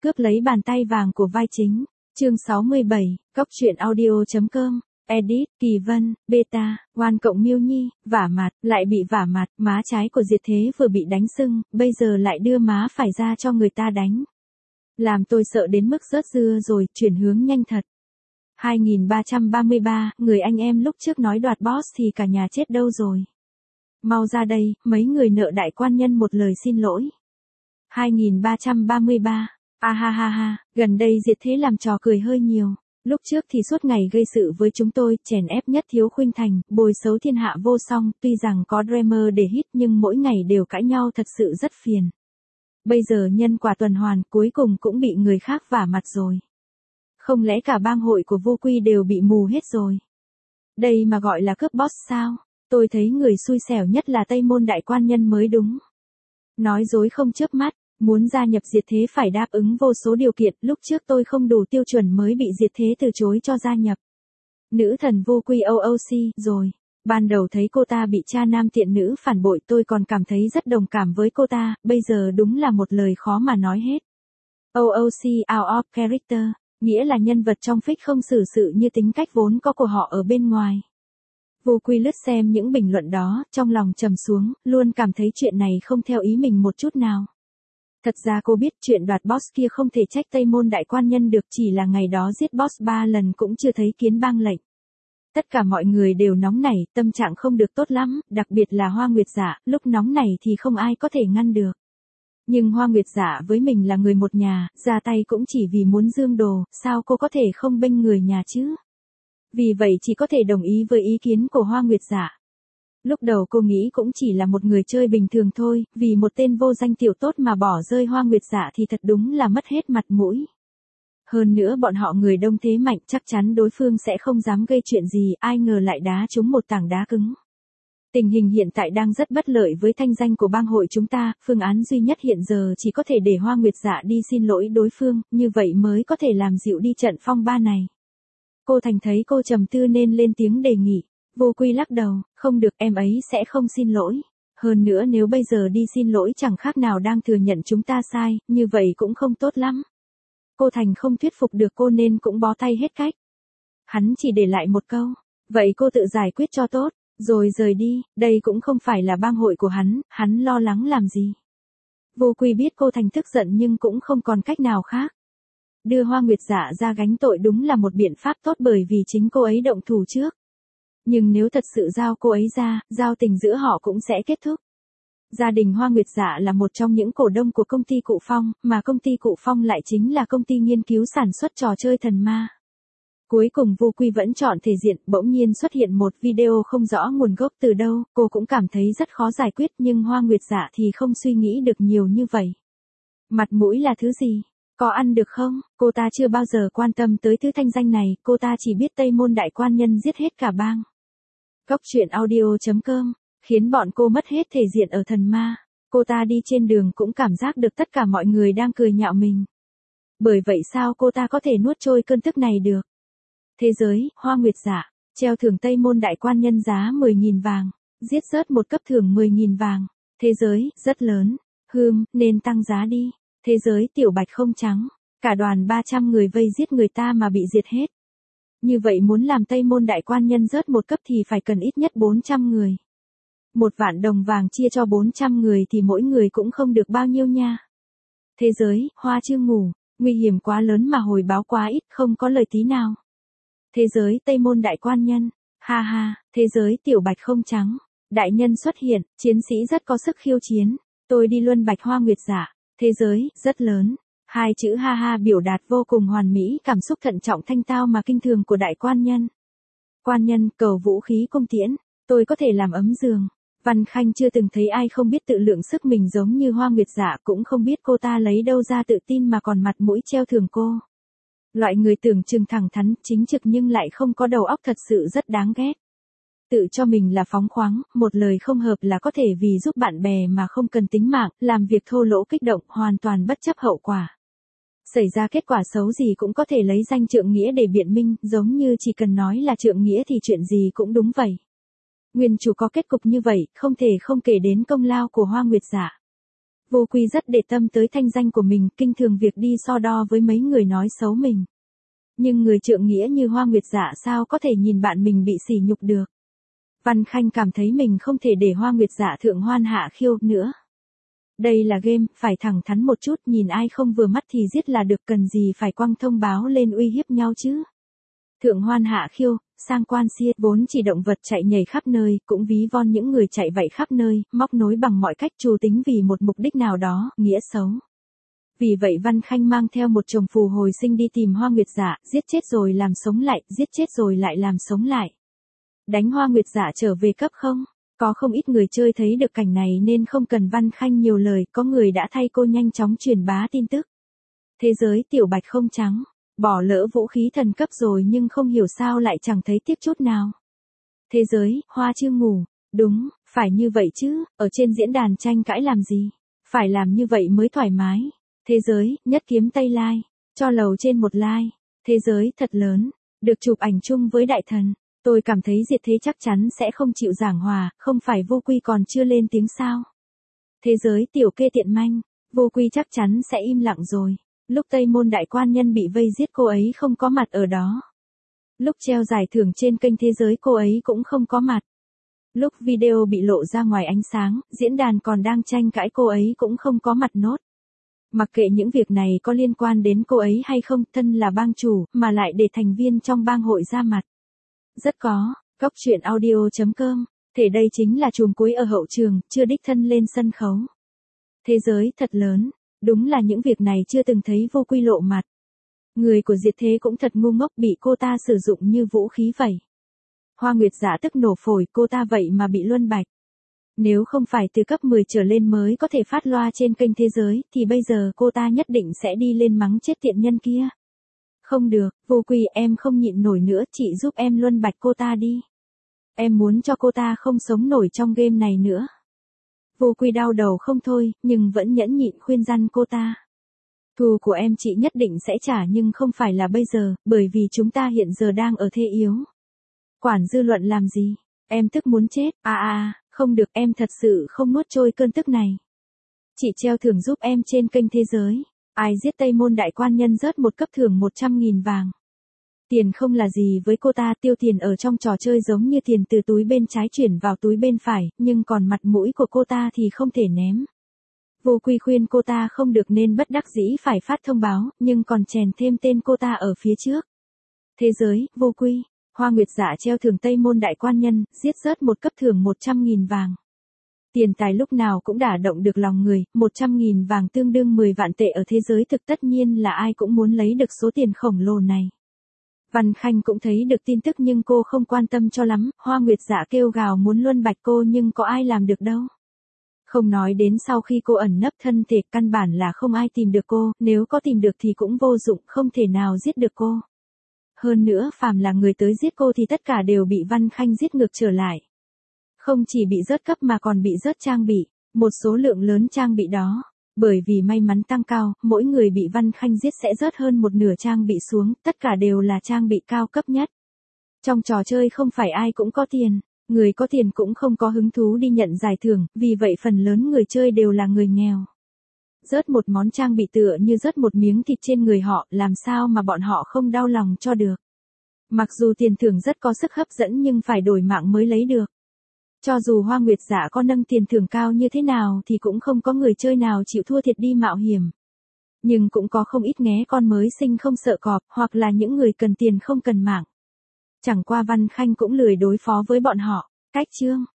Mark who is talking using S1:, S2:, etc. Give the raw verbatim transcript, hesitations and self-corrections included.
S1: cướp lấy bàn tay vàng của vai chính. Chương sáu mươi bảy, Cóc truyện audio chấm com. Edit, Kỳ Vân, Beta, Oan cộng Miêu Nhi, vả mặt, lại bị vả mặt, má trái của Diệt Thế vừa bị đánh sưng, bây giờ lại đưa má phải ra cho người ta đánh. Làm tôi sợ đến mức rớt dưa rồi, chuyển hướng nhanh thật. hai nghìn ba trăm ba mươi ba, người anh em lúc trước nói đoạt boss thì cả nhà chết đâu rồi. Mau ra đây, mấy người nợ đại quan nhân một lời xin lỗi. hai nghìn ba trăm ba mươi ba, a ha ha ha, gần đây Diệt Thế làm trò cười hơi nhiều. Lúc trước thì suốt ngày gây sự với chúng tôi, chèn ép nhất Thiếu Khuynh Thành, bôi xấu thiên hạ vô song, tuy rằng có Dreamer để hit nhưng mỗi ngày đều cãi nhau thật sự rất phiền. Bây giờ nhân quả tuần hoàn, cuối cùng cũng bị người khác vả mặt rồi. Không lẽ cả bang hội của Vô Quy đều bị mù hết rồi? Đây mà gọi là cướp boss sao? Tôi thấy người xui xẻo nhất là Tây Môn đại quan nhân mới đúng. Nói dối không chớp mắt. Muốn gia nhập Diệt Thế phải đáp ứng vô số điều kiện, lúc trước tôi không đủ tiêu chuẩn mới bị Diệt Thế từ chối cho gia nhập. Nữ thần Vô Quy o o xê, rồi. Ban đầu thấy cô ta bị cha nam tiện nữ phản bội tôi còn cảm thấy rất đồng cảm với cô ta, bây giờ đúng là một lời khó mà nói hết. o o xê out of character, nghĩa là nhân vật trong fic không xử sự như tính cách vốn có của họ ở bên ngoài. Vô Quy lướt xem những bình luận đó, trong lòng trầm xuống, luôn cảm thấy chuyện này không theo ý mình một chút nào. Thật ra cô biết chuyện đoạt boss kia không thể trách Tây Môn đại quan nhân được, chỉ là ngày đó giết boss ba lần cũng chưa thấy kiến bang lệnh. Tất cả mọi người đều nóng nảy, tâm trạng không được tốt lắm, đặc biệt là Hoa Nguyệt Dạ, lúc nóng này thì không ai có thể ngăn được. Nhưng Hoa Nguyệt Dạ với mình là người một nhà, ra tay cũng chỉ vì muốn dương đồ, sao cô có thể không bênh người nhà chứ? Vì vậy chỉ có thể đồng ý với ý kiến của Hoa Nguyệt Dạ. Lúc đầu cô nghĩ cũng chỉ là một người chơi bình thường thôi, vì một tên vô danh tiểu tốt mà bỏ rơi Hoa Nguyệt Dạ thì thật đúng là mất hết mặt mũi. Hơn nữa bọn họ người đông thế mạnh, chắc chắn đối phương sẽ không dám gây chuyện gì, ai ngờ lại đá trúng một tảng đá cứng. Tình hình hiện tại đang rất bất lợi với thanh danh của bang hội chúng ta, phương án duy nhất hiện giờ chỉ có thể để Hoa Nguyệt Dạ đi xin lỗi đối phương, như vậy mới có thể làm dịu đi trận phong ba này. Cô Thành thấy cô trầm tư nên lên tiếng đề nghị. Vô Quy lắc đầu, không được, em ấy sẽ không xin lỗi. Hơn nữa nếu bây giờ đi xin lỗi chẳng khác nào đang thừa nhận chúng ta sai, như vậy cũng không tốt lắm. Cô Thành không thuyết phục được cô nên cũng bó tay hết cách. Hắn chỉ để lại một câu, vậy cô tự giải quyết cho tốt, rồi rời đi, đây cũng không phải là bang hội của hắn, hắn lo lắng làm gì. Vô Quy biết cô Thành tức giận nhưng cũng không còn cách nào khác. Đưa Hoa Nguyệt Dạ ra gánh tội đúng là một biện pháp tốt bởi vì chính cô ấy động thủ trước. Nhưng nếu thật sự giao cô ấy ra, giao tình giữa họ cũng sẽ kết thúc. Gia đình Hoa Nguyệt Dạ là một trong những cổ đông của công ty Cụ Phong, mà công ty Cụ Phong lại chính là công ty nghiên cứu sản xuất trò chơi thần ma. Cuối cùng Vô Quy vẫn chọn thể diện, bỗng nhiên xuất hiện một video không rõ nguồn gốc từ đâu, cô cũng cảm thấy rất khó giải quyết nhưng Hoa Nguyệt Dạ thì không suy nghĩ được nhiều như vậy. Mặt mũi là thứ gì? Có ăn được không? Cô ta chưa bao giờ quan tâm tới thứ thanh danh này, cô ta chỉ biết Tây Môn đại quan nhân giết hết cả bang. Cóc truyện audio chấm com, khiến bọn cô mất hết thể diện ở thần ma. Cô ta đi trên đường cũng cảm giác được tất cả mọi người đang cười nhạo mình. Bởi vậy sao cô ta có thể nuốt trôi cơn tức này được? Thế giới, Hoa Nguyệt Dạ, treo thưởng Tây Môn đại quan nhân giá mười nghìn vàng, giết rớt một cấp thưởng mười nghìn vàng. Thế giới, rất lớn, hừm, nên tăng giá đi. Thế giới tiểu bạch không trắng, cả đoàn ba trăm người vây giết người ta mà bị diệt hết. Như vậy muốn làm Tây Môn đại quan nhân rớt một cấp thì phải cần ít nhất bốn trăm người. Một vạn đồng vàng chia cho bốn trăm người thì mỗi người cũng không được bao nhiêu nha. Thế giới, Hoa chưa ngủ, nguy hiểm quá lớn mà hồi báo quá ít, không có lời tí nào. Thế giới Tây Môn đại quan nhân, ha ha, thế giới tiểu bạch không trắng, đại nhân xuất hiện, chiến sĩ rất có sức khiêu chiến, tôi đi luân bạch Hoa Nguyệt Dạ. Thế giới, rất lớn. Hai chữ ha ha biểu đạt vô cùng hoàn mỹ cảm xúc thận trọng thanh tao mà kinh thường của đại quan nhân. Quan nhân, cầu vũ khí cung tiễn, tôi có thể làm ấm giường. Văn Khanh chưa từng thấy ai không biết tự lượng sức mình giống như Hoa Nguyệt Dạ, cũng không biết cô ta lấy đâu ra tự tin mà còn mặt mũi treo thưởng cô. Loại người tưởng chừng thẳng thắn, chính trực nhưng lại không có đầu óc thật sự rất đáng ghét. Tự cho mình là phóng khoáng, một lời không hợp là có thể vì giúp bạn bè mà không cần tính mạng, làm việc thô lỗ kích động, hoàn toàn bất chấp hậu quả. Xảy ra kết quả xấu gì cũng có thể lấy danh trượng nghĩa để biện minh, giống như chỉ cần nói là trượng nghĩa thì chuyện gì cũng đúng vậy. Nguyên chủ có kết cục như vậy, không thể không kể đến công lao của Hoa Nguyệt Dạ. Vô Quy rất để tâm tới thanh danh của mình, kinh thường việc đi so đo với mấy người nói xấu mình. Nhưng người trượng nghĩa như Hoa Nguyệt Dạ sao có thể nhìn bạn mình bị sỉ nhục được. Văn Khanh cảm thấy mình không thể để Hoa Nguyệt Dạ thượng hoan hạ khiêu nữa. Đây là game, phải thẳng thắn một chút, nhìn ai không vừa mắt thì giết là được, cần gì phải quăng thông báo lên uy hiếp nhau chứ. Thượng hoan hạ khiêu, sang quan sia, vốn chỉ động vật chạy nhảy khắp nơi, cũng ví von những người chạy vậy khắp nơi, móc nối bằng mọi cách trù tính vì một mục đích nào đó, nghĩa xấu. Vì vậy Văn Khanh mang theo một chồng phù hồi sinh đi tìm Hoa Nguyệt Dạ, giết chết rồi làm sống lại, giết chết rồi lại làm sống lại. Đánh Hoa Nguyệt Dạ trở về cấp không? Có không ít người chơi thấy được cảnh này nên không cần Văn Khanh nhiều lời, có người đã thay cô nhanh chóng truyền bá tin tức. Thế giới tiểu bạch không trắng, bỏ lỡ vũ khí thần cấp rồi nhưng không hiểu sao lại chẳng thấy tiếc chút nào. Thế giới, hoa chưa ngủ, đúng, phải như vậy chứ, ở trên diễn đàn tranh cãi làm gì, phải làm như vậy mới thoải mái. Thế giới, nhất kiếm Tây Lai, cho lầu trên một like, thế giới thật lớn, được chụp ảnh chung với đại thần. Tôi cảm thấy diệt thế chắc chắn sẽ không chịu giảng hòa, không phải Vô Quy còn chưa lên tiếng sao. Thế giới tiểu kê tiện manh, Vô Quy chắc chắn sẽ im lặng rồi. Lúc Tây Môn đại quan nhân bị vây giết cô ấy không có mặt ở đó. Lúc treo giải thưởng trên kênh thế giới cô ấy cũng không có mặt. Lúc video bị lộ ra ngoài ánh sáng, diễn đàn còn đang tranh cãi cô ấy cũng không có mặt nốt. Mặc kệ những việc này có liên quan đến cô ấy hay không, thân là bang chủ, mà lại để thành viên trong bang hội ra mặt. Rất có, Cóc truyện audio chấm com, thể đây chính là chùm cuối ở hậu trường, chưa đích thân lên sân khấu. Thế giới thật lớn, đúng là những việc này chưa từng thấy Vô Quy lộ mặt. Người của diệt thế cũng thật ngu ngốc, bị cô ta sử dụng như vũ khí vậy. Hoa Nguyệt Dạ tức nổ phổi, cô ta vậy mà bị luân bạch. Nếu không phải từ cấp mười trở lên mới có thể phát loa trên kênh thế giới, thì bây giờ cô ta nhất định sẽ đi lên mắng chết tiện nhân kia. Không được, Vô Quy em không nhịn nổi nữa, chị giúp em luân bạch cô ta đi. Em muốn cho cô ta không sống nổi trong game này nữa. Vô Quy đau đầu không thôi, nhưng vẫn nhẫn nhịn khuyên răn cô ta. Thù của em chị nhất định sẽ trả nhưng không phải là bây giờ, bởi vì chúng ta hiện giờ đang ở thế yếu. Quản dư luận làm gì? Em tức muốn chết, à à, không được, em thật sự không nuốt trôi cơn tức này. Chị treo thưởng giúp em trên kênh thế giới. Ai giết Tây Môn đại quan nhân rớt một cấp thưởng một trăm nghìn vàng. Tiền không là gì với cô ta, tiêu tiền ở trong trò chơi giống như tiền từ túi bên trái chuyển vào túi bên phải, nhưng còn mặt mũi của cô ta thì không thể ném. Vô Quy khuyên cô ta không được nên bất đắc dĩ phải phát thông báo, nhưng còn chèn thêm tên cô ta ở phía trước. Thế giới, Vô Quy, Hoa Nguyệt Dạ treo thưởng Tây Môn đại quan nhân, giết rớt một cấp thưởng một trăm nghìn vàng. Tiền tài lúc nào cũng đả động được lòng người, một trăm nghìn vàng tương đương mười vạn tệ ở thế giới thực, tất nhiên là ai cũng muốn lấy được số tiền khổng lồ này. Văn Khanh cũng thấy được tin tức nhưng cô không quan tâm cho lắm, Hoa Nguyệt Dạ kêu gào muốn luân bạch cô nhưng có ai làm được đâu. Không nói đến sau khi cô ẩn nấp thân thể, căn bản là không ai tìm được cô, nếu có tìm được thì cũng vô dụng, không thể nào giết được cô. Hơn nữa phàm là người tới giết cô thì tất cả đều bị Văn Khanh giết ngược trở lại. Không chỉ bị rớt cấp mà còn bị rớt trang bị, một số lượng lớn trang bị đó. Bởi vì may mắn tăng cao, mỗi người bị Văn Khanh giết sẽ rớt hơn một nửa trang bị xuống, tất cả đều là trang bị cao cấp nhất. Trong trò chơi không phải ai cũng có tiền, người có tiền cũng không có hứng thú đi nhận giải thưởng, vì vậy phần lớn người chơi đều là người nghèo. Rớt một món trang bị tựa như rớt một miếng thịt trên người họ, làm sao mà bọn họ không đau lòng cho được. Mặc dù tiền thưởng rất có sức hấp dẫn nhưng phải đổi mạng mới lấy được. Cho dù Hoa Nguyệt Dạ có nâng tiền thưởng cao như thế nào thì cũng không có người chơi nào chịu thua thiệt đi mạo hiểm. Nhưng cũng có không ít nghé con mới sinh không sợ cọp, hoặc là những người cần tiền không cần mạng. Chẳng qua Văn Khanh cũng lười đối phó với bọn họ. Cách chương